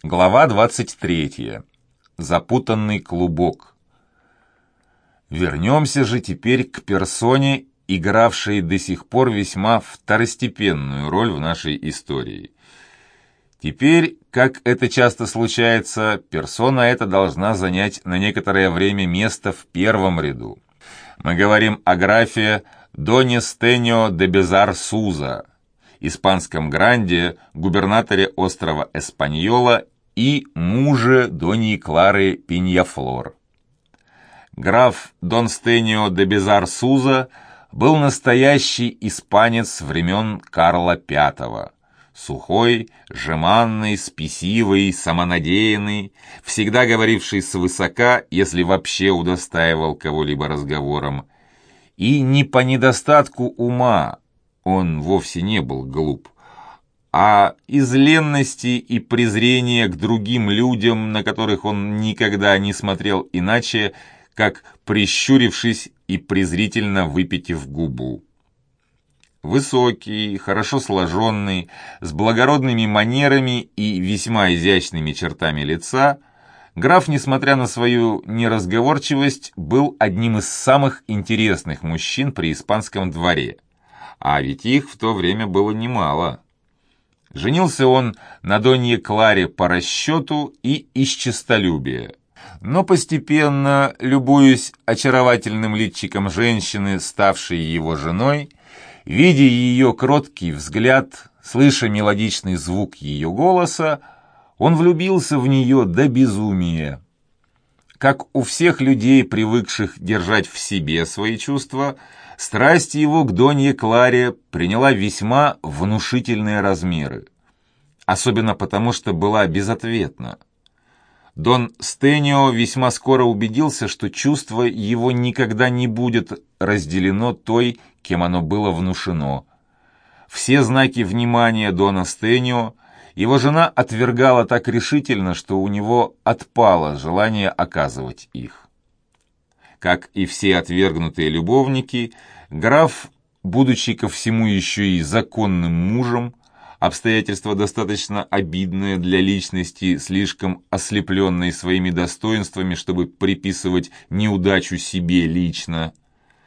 Глава 23. Запутанный клубок. Вернемся же теперь к персоне, игравшей до сих пор весьма второстепенную роль в нашей истории. Теперь, как это часто случается, персона эта должна занять на некоторое время место в первом ряду. Мы говорим о графе Доне Стеньо де Безар Суза, испанском гранде, губернаторе острова Эспаньола и муже Доньи Клары Пиньяфлор. Граф Дон Стеньо де Безар Суза был настоящий испанец времен Карла V. Сухой, жеманный, спесивый, самонадеянный, всегда говоривший свысока, если вообще удостаивал кого-либо разговором. И не по недостатку ума, он вовсе не был глуп, а из ленности и презрения к другим людям, на которых он никогда не смотрел иначе, как прищурившись и презрительно выпитив губу. Высокий, хорошо сложенный, с благородными манерами и весьма изящными чертами лица, граф, несмотря на свою неразговорчивость, был одним из самых интересных мужчин при испанском дворе, а ведь их в то время было немало. Женился он на Донье Кларе по расчету и из честолюбия, но постепенно, любуясь очаровательным личиком женщины, ставшей его женой, видя ее кроткий взгляд, слыша мелодичный звук ее голоса, он влюбился в нее до безумия. Как у всех людей, привыкших держать в себе свои чувства, страсть его к Донье Кларе приняла весьма внушительные размеры, особенно потому, что была безответна. Дон Стеньо весьма скоро убедился, что чувство его никогда не будет разделено той, кем оно было внушено. Все знаки внимания Дона Стеньо его жена отвергала так решительно, что у него отпало желание оказывать их. Как и все отвергнутые любовники, граф, будучи ко всему еще и законным мужем, обстоятельство достаточно обидное для личности, слишком ослепленной своими достоинствами, чтобы приписывать неудачу себе лично,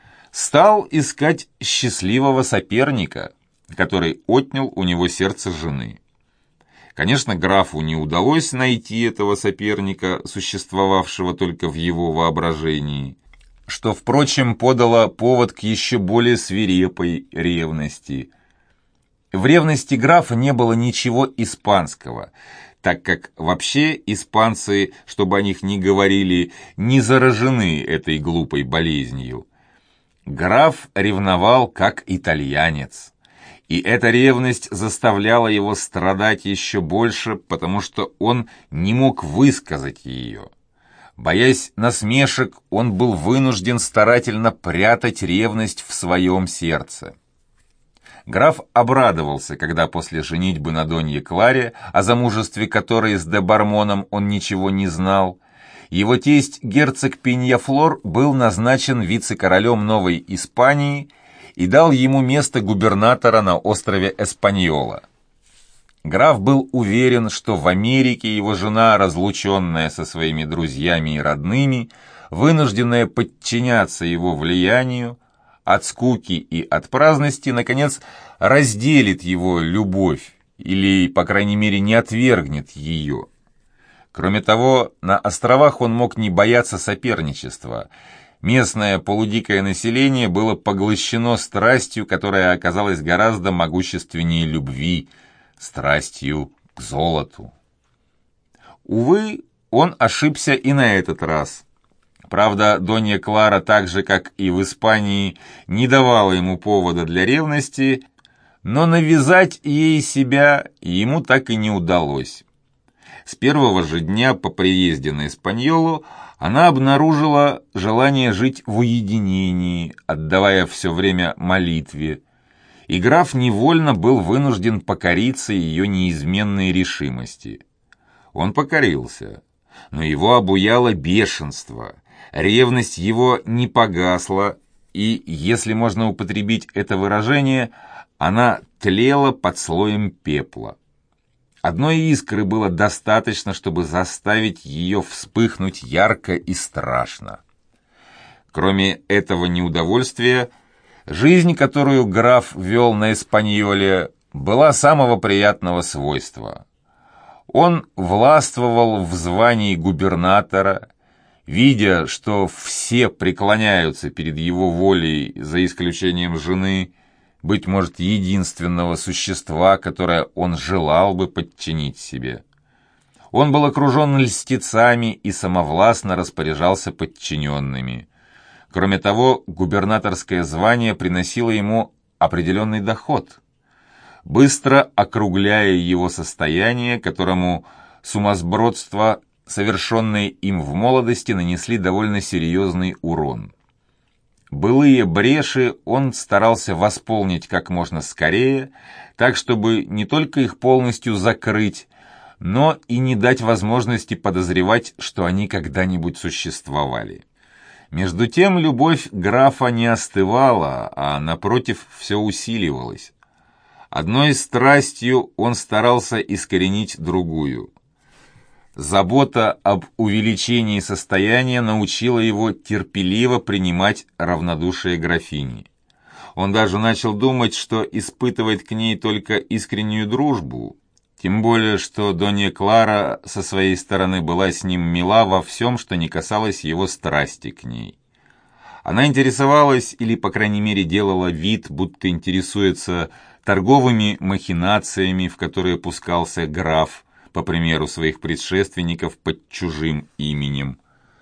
стал искать счастливого соперника, который отнял у него сердце жены. Конечно, графу не удалось найти этого соперника, существовавшего только в его воображении, что, впрочем, подало повод к еще более свирепой ревности. В ревности графа не было ничего испанского, так как вообще испанцы, чтобы о них ни говорили, не заражены этой глупой болезнью. Граф ревновал как итальянец, и эта ревность заставляла его страдать еще больше, потому что он не мог высказать ее. Боясь насмешек, он был вынужден старательно прятать ревность в своем сердце. Граф обрадовался, когда после женитьбы на Донье Кларе, о замужестве которой с де Бармоном он ничего не знал, его тесть герцог Пиньяфлор был назначен вице-королем Новой Испании и дал ему место губернатора на острове Эспаньола. Граф был уверен, что в Америке его жена, разлученная со своими друзьями и родными, вынужденная подчиняться его влиянию, от скуки и от праздности, наконец, разделит его любовь или, по крайней мере, не отвергнет ее. Кроме того, на островах он мог не бояться соперничества. Местное полудикое население было поглощено страстью, которая оказалась гораздо могущественнее любви, страстью к золоту. Увы, он ошибся и на этот раз. Правда, Донья Клара, так же, как и в Испании, не давала ему повода для ревности, но навязать ей себя ему так и не удалось. С первого же дня по приезде на Эспаньолу она обнаружила желание жить в уединении, отдавая все время молитве, и граф невольно был вынужден покориться ее неизменной решимости. Он покорился, но его обуяло бешенство. Ревность его не погасла, и, если можно употребить это выражение, она тлела под слоем пепла. Одной искры было достаточно, чтобы заставить ее вспыхнуть ярко и страшно. Кроме этого неудовольствия, жизнь, которую граф вел на Эспаньоле, была самого приятного свойства. Он властвовал в звании губернатора, видя, что все преклоняются перед его волей, за исключением жены, быть может, единственного существа, которое он желал бы подчинить себе. Он был окружен льстецами и самовластно распоряжался подчиненными. Кроме того, губернаторское звание приносило ему определенный доход, быстро округляя его состояние, которому сумасбродство, совершенные им в молодости, нанесли довольно серьезный урон. Былые бреши он старался восполнить как можно скорее, так чтобы не только их полностью закрыть, но и не дать возможности подозревать, что они когда-нибудь существовали. Между тем любовь графа не остывала, а, напротив, все усиливалась. Одной страстью он старался искоренить другую. Забота об увеличении состояния научила его терпеливо принимать равнодушие графини. Он даже начал думать, что испытывает к ней только искреннюю дружбу, тем более, что Донья Клара со своей стороны была с ним мила во всем, что не касалось его страсти к ней. Она интересовалась, или, по крайней мере, делала вид, будто интересуется торговыми махинациями, в которые пускался граф, по примеру своих предшественников, под чужим именем.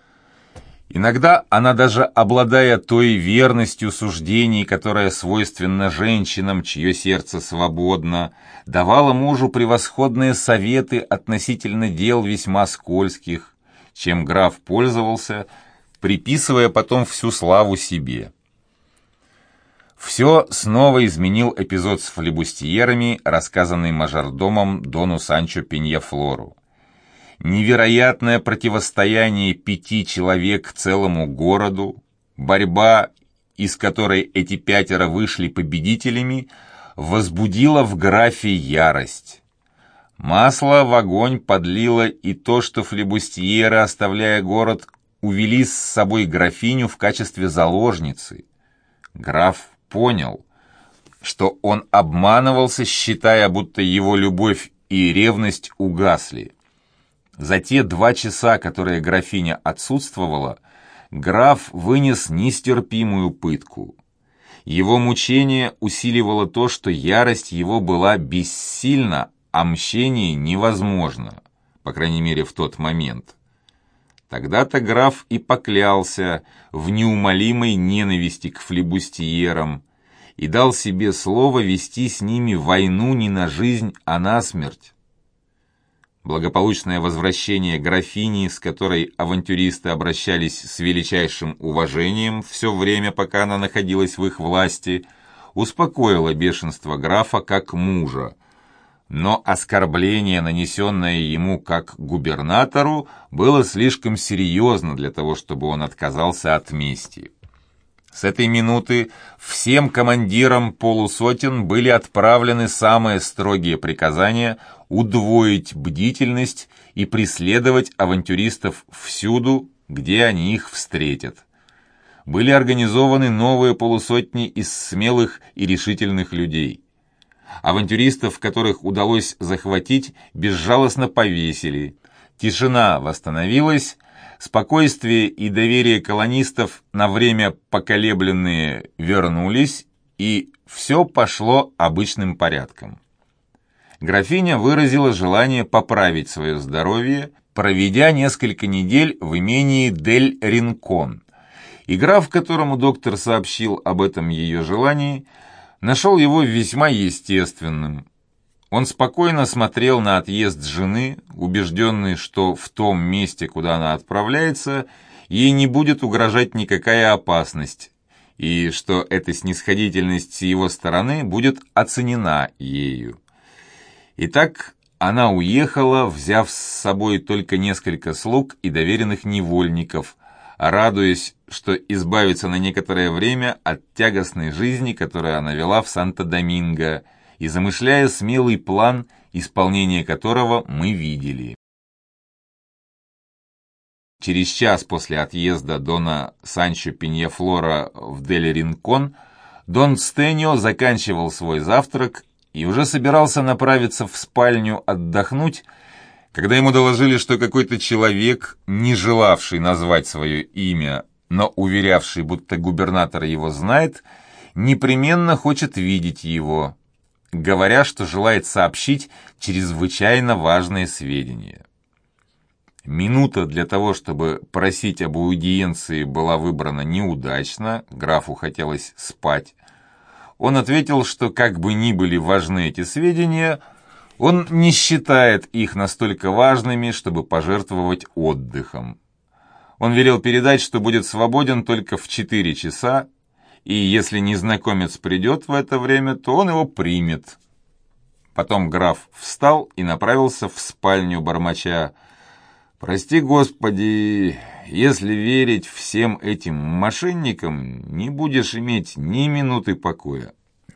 Иногда она даже, обладая той верностью суждений, которая свойственна женщинам, чье сердце свободно, давала мужу превосходные советы относительно дел весьма скользких, чем граф пользовался, приписывая потом всю славу себе. Все снова изменил эпизод с флебустьерами, рассказанный мажордомом дону Санчо Пеньяфлору. Невероятное противостояние 5 человек целому городу, борьба, из которой эти 5 вышли победителями, возбудила в графе ярость. Масло в огонь подлило и то, что флебустьеры, оставляя город, увели с собой графиню в качестве заложницы. Граф понял, что он обманывался, считая, будто его любовь и ревность угасли. За те 2 часа, которые графиня отсутствовала, граф вынес нестерпимую пытку. Его мучение усиливало то, что ярость его была бессильна, а мщение невозможно, по крайней мере в тот момент. Тогда-то граф и поклялся в неумолимой ненависти к флебустьерам и дал себе слово вести с ними войну не на жизнь, а на смерть. Благополучное возвращение графини, с которой авантюристы обращались с величайшим уважением все время, пока она находилась в их власти, успокоило бешенство графа как мужа. Но оскорбление, нанесенное ему как губернатору, было слишком серьезно для того, чтобы он отказался от мести. С этой минуты всем командирам полусотен были отправлены самые строгие приказания удвоить бдительность и преследовать авантюристов всюду, где они их встретят. Были организованы новые полусотни из смелых и решительных людей. Авантюристов, которых удалось захватить, безжалостно повесили. Тишина восстановилась, спокойствие и доверие колонистов, на время поколебленные, вернулись, и все пошло обычным порядком. Графиня выразила желание поправить свое здоровье, проведя несколько недель в имении Дель Ринкон, и граф, которому доктор сообщил об этом ее желании, нашел его весьма естественным. Он спокойно смотрел на отъезд жены, убежденный, что в том месте, куда она отправляется, ей не будет угрожать никакая опасность, и что эта снисходительность с его стороны будет оценена ею. Итак, она уехала, взяв с собой только несколько слуг и доверенных невольников, радуясь, что избавится на некоторое время от тягостной жизни, которую она вела в Санто-Доминго, и замышляя смелый план исполнение которого мы видели. Через час после отъезда дона Санчо Пиньяфлора в Дель-Ринкон дон Стэнио заканчивал свой завтрак и уже собирался направиться в спальню отдохнуть, когда ему доложили, что какой-то человек, не желавший назвать свое имя, но уверявший, будто губернатор его знает, непременно хочет видеть его, говоря, что желает сообщить чрезвычайно важные сведения. Минута для того, чтобы просить об аудиенции, была выбрана неудачно, графу хотелось спать. Он ответил, что как бы ни были важны эти сведения, он не считает их настолько важными, чтобы пожертвовать отдыхом. Он велел передать, что будет свободен только в 4 часа, и если незнакомец придет в это время, то он его примет. Потом граф встал и направился в спальню, бормоча: «Прости, Господи, если верить всем этим мошенникам, не будешь иметь ни минуты покоя».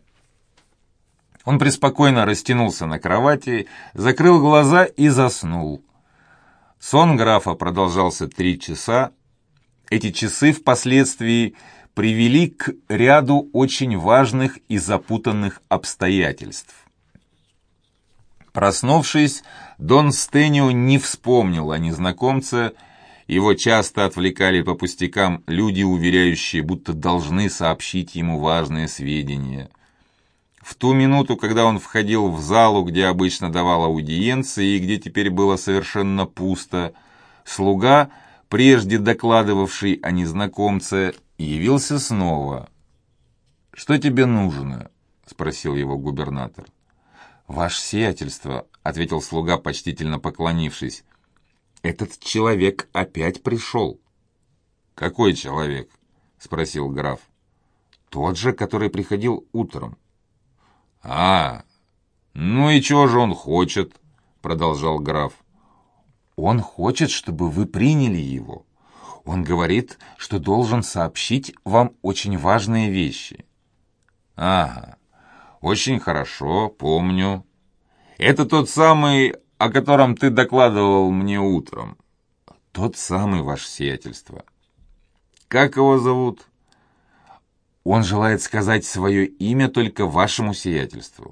Он преспокойно растянулся на кровати, закрыл глаза и заснул. Сон графа продолжался 3 часа. Эти часы впоследствии привели к ряду очень важных и запутанных обстоятельств. Проснувшись, дон Стэнио не вспомнил о незнакомце, его часто отвлекали по пустякам люди, уверяющие, будто должны сообщить ему важные сведения. В ту минуту, когда он входил в залу, где обычно давал аудиенции и где теперь было совершенно пусто, слуга, прежде докладывавший о незнакомце, явился снова. «Что тебе нужно?» — спросил его губернатор. «Ваше сиятельство», — ответил слуга, почтительно поклонившись, — «этот человек опять пришел». «Какой человек?» — спросил граф. «Тот же, который приходил утром». «А, ну и чего же он хочет?» — продолжал граф. «Он хочет, чтобы вы приняли его. Он говорит, что должен сообщить вам очень важные вещи». «Ага. Очень хорошо, помню. Это тот самый, о котором ты докладывал мне утром?» «Тот самый, ваше сиятельство». «Как его зовут?» «Он желает сказать свое имя только вашему сиятельству».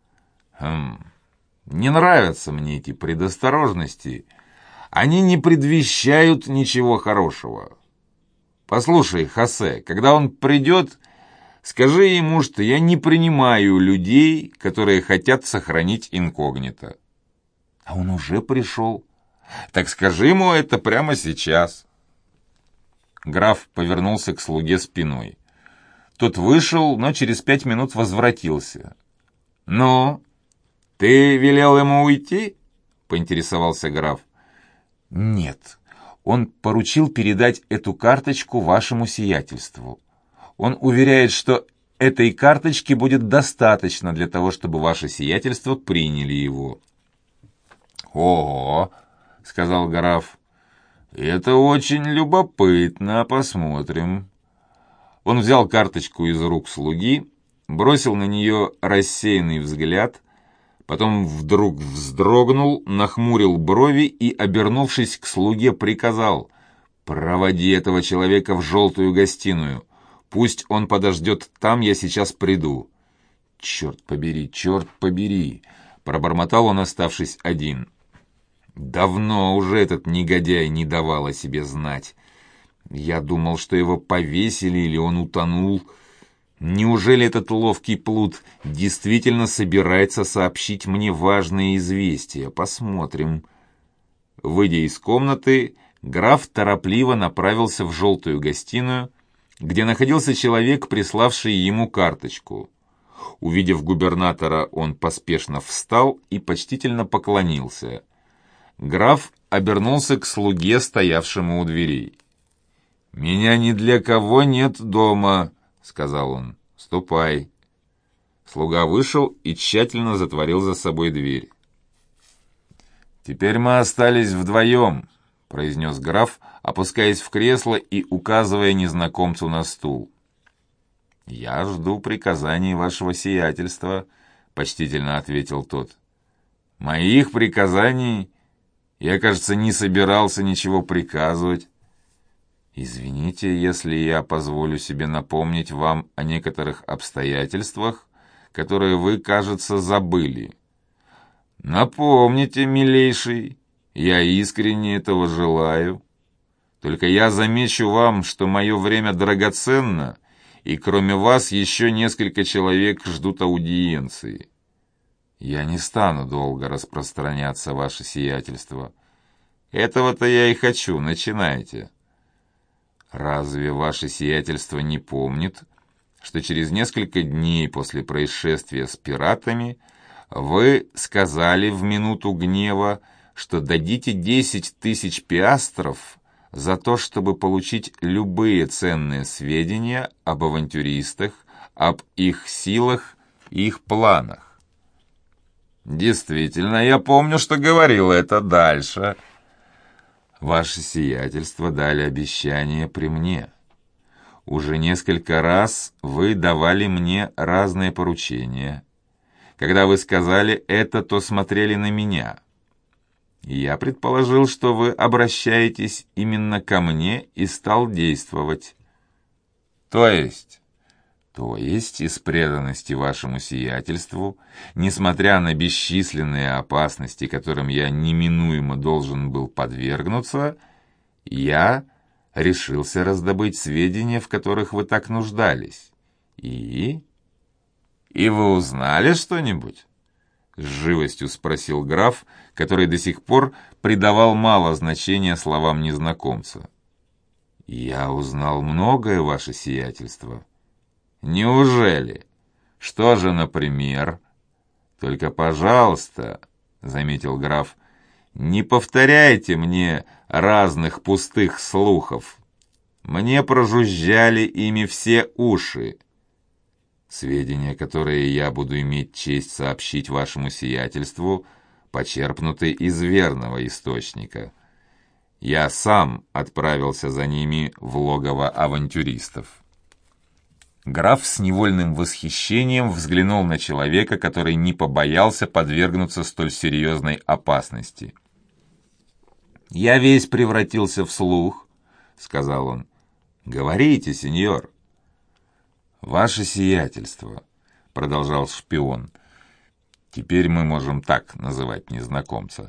Не нравятся мне эти предосторожности. Они не предвещают ничего хорошего. Послушай, Хосе, когда он придет, скажи ему, что я не принимаю людей, которые хотят сохранить инкогнито». «А он уже пришел». «Так скажи ему это прямо сейчас». Граф повернулся к слуге спиной. Тот вышел, но через 5 минут возвратился. «Ну, ты велел ему уйти?» — поинтересовался граф. «Нет, он поручил передать эту карточку вашему сиятельству. Он уверяет, что этой карточки будет достаточно для того, чтобы ваше сиятельство приняли его». «Ого!» — сказал граф. «Это очень любопытно, посмотрим». Он взял карточку из рук слуги, бросил на нее рассеянный взгляд, потом вдруг вздрогнул, нахмурил брови и, обернувшись к слуге, приказал: «Проводи этого человека в желтую гостиную. Пусть он подождет там, я сейчас приду». черт побери!» — пробормотал он, оставшись один. Давно уже этот негодяй не давал о себе знать. Я думал, что его повесили или он утонул. Неужели этот ловкий плут действительно собирается сообщить мне важные известия? Посмотрим. Выйдя из комнаты, граф торопливо направился в желтую гостиную, где находился человек, приславший ему карточку. Увидев губернатора, он поспешно встал и почтительно поклонился. Граф обернулся к слуге, стоявшему у дверей. «Меня ни для кого нет дома», — сказал он. «Ступай». Слуга вышел и тщательно затворил за собой дверь. «Теперь мы остались вдвоем», — произнес граф, опускаясь в кресло и указывая незнакомцу на стул. «Я жду приказаний вашего сиятельства», — почтительно ответил тот. Моих приказаний я, кажется, не собирался ничего приказывать. Извините, если я позволю себе напомнить вам о некоторых обстоятельствах, которые вы, кажется, забыли. Напомните, милейший, я искренне этого желаю. Только я замечу вам, что мое время драгоценно, и кроме вас еще несколько человек ждут аудиенции. Я не стану долго распространяться, ваше сиятельство. Этого-то я и хочу, начинайте. Разве ваше сиятельство не помнит, что через несколько дней после происшествия с пиратами вы сказали в минуту гнева, что дадите 10 000 пиастров за то, чтобы получить любые ценные сведения об авантюристах, об их силах и их планах? Действительно, я помню, что говорил это дальше. Ваше сиятельство дали обещание при мне. Уже несколько раз вы давали мне разные поручения. Когда вы сказали это, то смотрели на меня. Я предположил, что вы обращаетесь именно ко мне и стал действовать. То есть из преданности вашему сиятельству, несмотря на бесчисленные опасности, которым я неминуемо должен был подвергнуться, я решился раздобыть сведения, в которых вы так нуждались. И вы узнали что-нибудь? С живостью спросил граф, который до сих пор придавал мало значения словам незнакомца. Я узнал многое, ваше сиятельство. Неужели? Что же, например? Только, пожалуйста, заметил граф, не повторяйте мне разных пустых слухов. Мне прожужжали ими все уши. Сведения, которые я буду иметь честь сообщить вашему сиятельству, почерпнуты из верного источника. Я сам отправился за ними в логово авантюристов. Граф с невольным восхищением взглянул на человека, который не побоялся подвергнуться столь серьезной опасности. «Я весь превратился в слух», — сказал он. «Говорите, сеньор». «Ваше сиятельство», — продолжал шпион. «Теперь мы можем так называть незнакомца.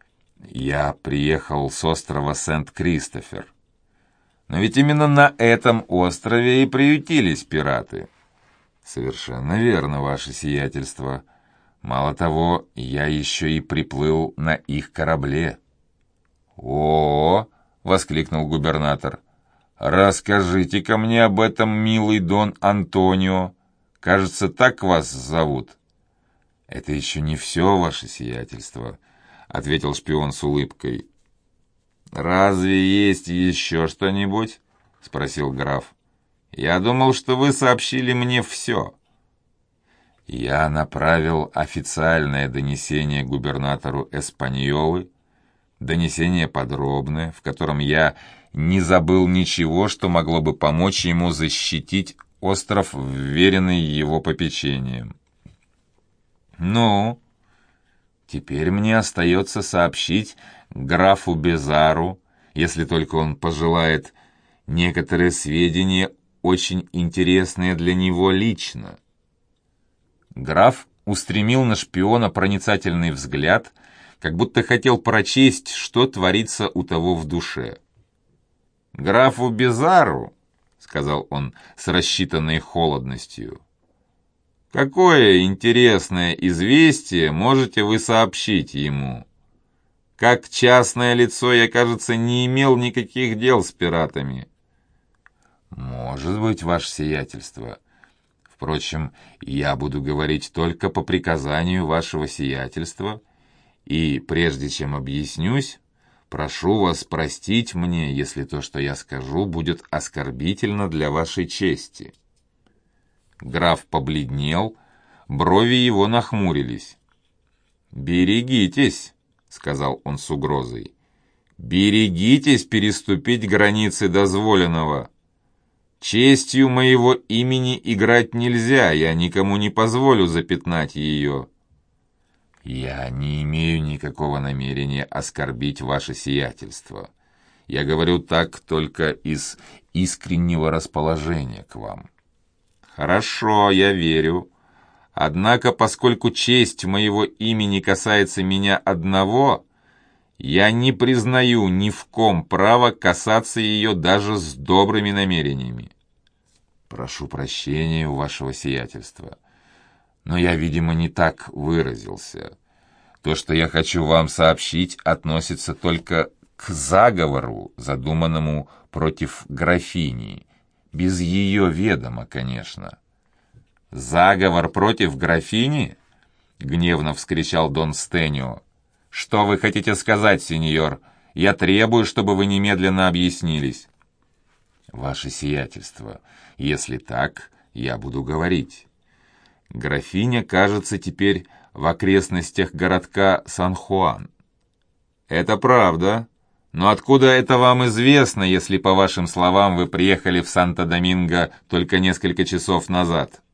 Я приехал с острова Сент-Кристофер. Но ведь именно на этом острове и приютились пираты». «Совершенно верно, ваше сиятельство. Мало того, я еще и приплыл на их корабле». «О-о-о!» — воскликнул губернатор. «Расскажите-ка мне об этом, милый Дон Антонио. Кажется, так вас зовут». «Это еще не все, ваше сиятельство», — ответил шпион с улыбкой. «Разве есть еще что-нибудь?» — спросил граф. «Я думал, что вы сообщили мне все». Я направил официальное донесение губернатору Эспаньолы, донесение подробное, в котором я не забыл ничего, что могло бы помочь ему защитить остров, вверенный его попечением. «Ну, теперь мне остается сообщить графу Безару, если только он пожелает, некоторые сведения, очень интересные для него лично». Граф устремил на шпиона проницательный взгляд, как будто хотел прочесть, что творится у того в душе. «Графу Безару», — сказал он с рассчитанной холодностью, — «какое интересное известие можете вы сообщить ему? Как частное лицо я, кажется, не имел никаких дел с пиратами». «Может быть, ваше сиятельство. Впрочем, я буду говорить только по приказанию вашего сиятельства, и прежде чем объяснюсь, прошу вас простить мне, если то, что я скажу, будет оскорбительно для вашей чести». Граф побледнел, брови его нахмурились. «Берегитесь», — сказал он с угрозой, — «берегитесь переступить границы дозволенного. Честью моего имени играть нельзя, я никому не позволю запятнать ее». «Я не имею никакого намерения оскорбить ваше сиятельство. Я говорю так только из искреннего расположения к вам». «Хорошо, я верю. Однако, поскольку честь моего имени касается меня одного, я не признаю ни в ком права касаться ее даже с добрыми намерениями». «Прошу прощения у вашего сиятельства, но я, видимо, не так выразился. То, что я хочу вам сообщить, относится только к заговору, задуманному против графини, без ее ведома, конечно». «Заговор против графини?» — гневно вскричал Дон Стэнио. «Что вы хотите сказать, сеньор? Я требую, чтобы вы немедленно объяснились». «Ваше сиятельство, если так, я буду говорить. Графиня, кажется, теперь в окрестностях городка Сан-Хуан». «Это правда. Но откуда это вам известно, если, по вашим словам, вы приехали в Санто-Доминго только несколько часов назад?»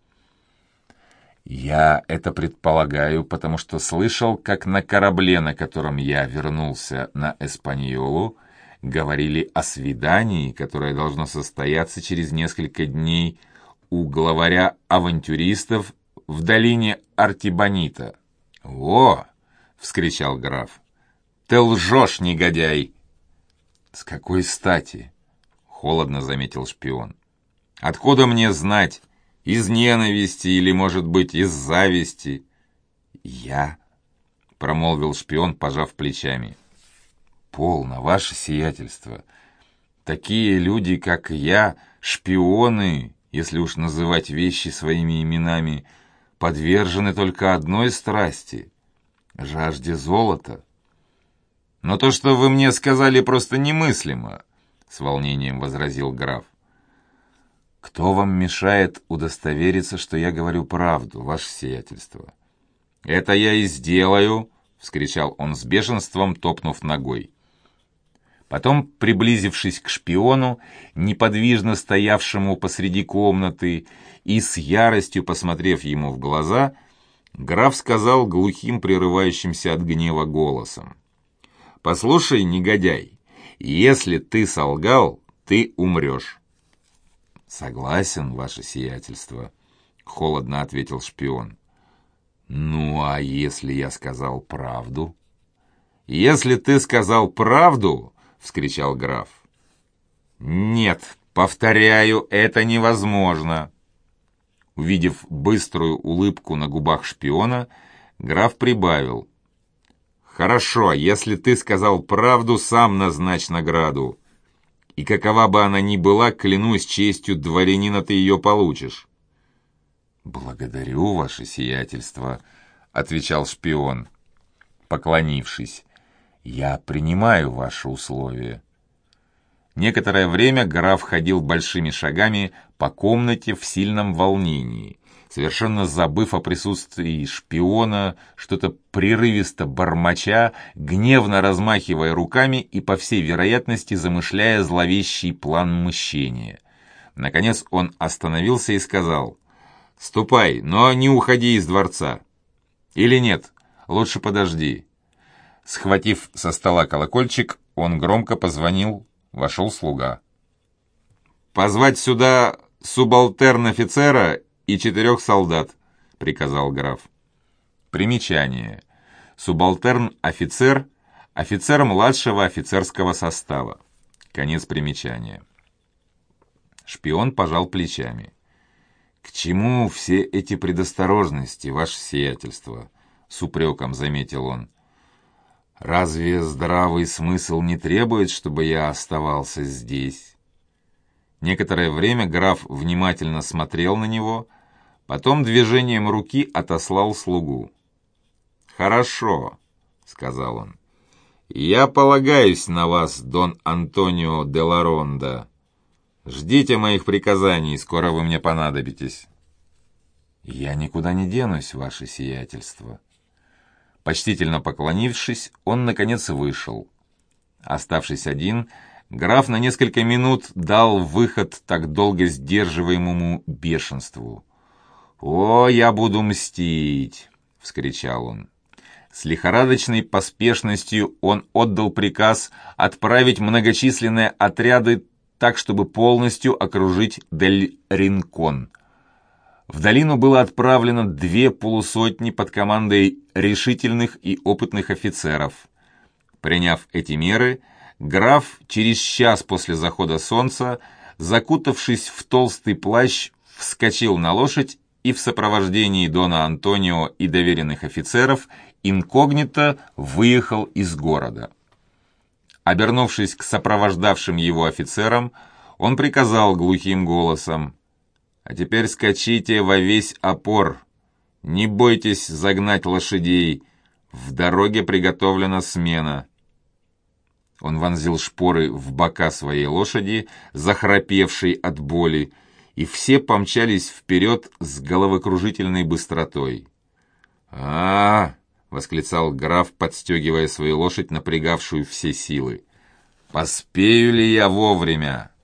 «Я это предполагаю, потому что слышал, как на корабле, на котором я вернулся на Эспаньолу, говорили о свидании, которое должно состояться через несколько дней у главаря авантюристов в долине Артибонита». «О!» — вскричал граф. «Ты лжешь, негодяй!» «С какой стати?» — холодно заметил шпион. «Откуда мне знать? Из ненависти или, может быть, из зависти?» «Я?» — промолвил шпион, пожав плечами. «Полно, ваше сиятельство. Такие люди, как я, шпионы, если уж называть вещи своими именами, подвержены только одной страсти — жажде золота». «Но то, что вы мне сказали, просто немыслимо», — с волнением возразил граф. «Кто вам мешает удостовериться, что я говорю правду, ваше сиятельство?» «Это я и сделаю», — вскричал он с бешенством, топнув ногой. Потом, приблизившись к шпиону, неподвижно стоявшему посреди комнаты, и с яростью посмотрев ему в глаза, граф сказал глухим, прерывающимся от гнева голосом: «Послушай, негодяй, если ты солгал, ты умрешь». «Согласен, ваше сиятельство», — холодно ответил шпион. «Ну, а если я сказал правду?» «Если ты сказал правду», — вскричал граф. «Нет, повторяю, это невозможно». Увидев быструю улыбку на губах шпиона, граф прибавил: «Хорошо, если ты сказал правду, сам назначь награду. И какова бы она ни была, клянусь честью дворянина, ты ее получишь». «Благодарю, ваше сиятельство», — отвечал шпион, поклонившись. «Я принимаю ваши условия». Некоторое время граф ходил большими шагами по комнате в сильном волнении, совершенно забыв о присутствии шпиона, что-то прерывисто бормоча, гневно размахивая руками и, по всей вероятности, замышляя зловещий план мщения. Наконец он остановился и сказал: «Ступай, но не уходи из дворца. Или нет, лучше подожди». Схватив со стола колокольчик, он громко позвонил. Вошел слуга. «Позвать сюда субалтерн-офицера и 4 солдат», — приказал граф. Примечание. Субалтерн-офицер — офицер младшего офицерского состава. Конец примечания. Шпион пожал плечами. «К чему все эти предосторожности, ваше сиятельство?» — с упреком заметил он. «Разве здравый смысл не требует, чтобы я оставался здесь?» Некоторое время граф внимательно смотрел на него, потом движением руки отослал слугу. «Хорошо», — сказал он. «Я полагаюсь на вас, Дон Антонио де ла Ронда. Ждите моих приказаний, скоро вы мне понадобитесь». «Я никуда не денусь, ваше сиятельство». Почтительно поклонившись, он, наконец, вышел. Оставшись один, граф на несколько минут дал выход так долго сдерживаемому бешенству. «О, я буду мстить!» — вскричал он. С лихорадочной поспешностью он отдал приказ отправить многочисленные отряды так, чтобы полностью окружить Дель-Ринкон. В долину было отправлено 2 полусотни под командой решительных и опытных офицеров. Приняв эти меры, граф через час после захода солнца, закутавшись в толстый плащ, вскочил на лошадь и в сопровождении дона Антонио и доверенных офицеров инкогнито выехал из города. Обернувшись к сопровождавшим его офицерам, он приказал глухим голосом: «А теперь скачите во весь опор, не бойтесь загнать лошадей, в дороге приготовлена смена». Он вонзил шпоры в бока своей лошади, захрапевшей от боли, и все помчались вперед с головокружительной быстротой. Восклицал граф, подстегивая свою лошадь, напрягавшую все силы. «Поспею ли я вовремя?»